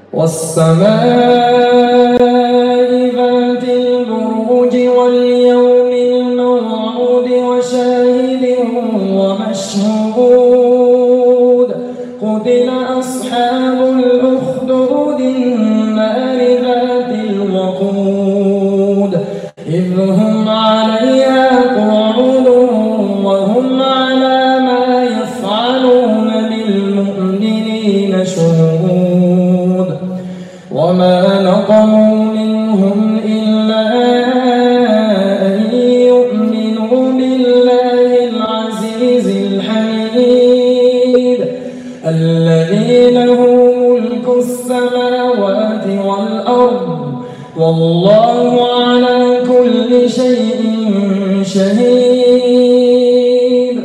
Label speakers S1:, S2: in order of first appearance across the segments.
S1: والسماء ذات البروج واليوم الموعود وشاهد ومشهود قتل أصحاب الأخدود النار ذات الوقود إذ هم عليها قعود وهم على ما يفعلون بالمؤمنين شهود وما نقموا منهم إلا أن يؤمنوا بالله العزيز الحميد الذي له ملك السماوات والأرض والله على كل شيء شهيد.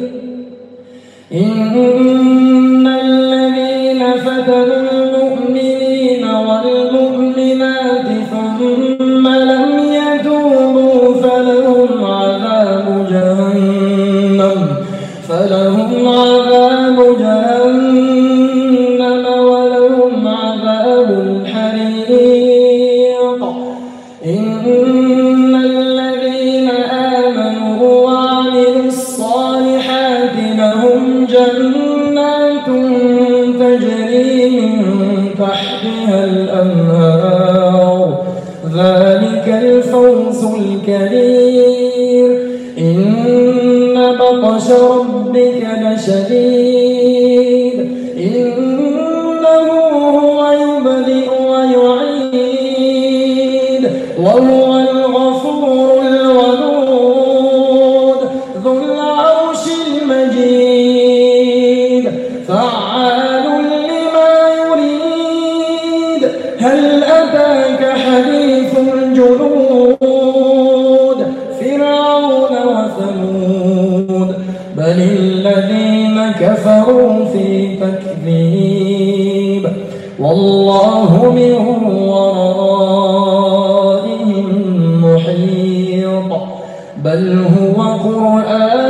S1: إن الذين فتنوا المؤمنين والمؤمنات ثم لم يتوبوا فلهم عذاب جهنم ولهم عذاب الحريق. إن الذين آمنوا وعملوا الصالحات لهم جنات تجري من تحتها الأنهار ذلك الفوز الكبير. إن بطش ربك لشديد إنه هو يبدئ ويعيد وهو الغفور الودود ذو العرش المجيد فعال لما يريد. هل أتاك حديث الجنود فرعون وثمود بل الذين كفروا في تكذيب والله من ورائهم محيط بل هو قرآن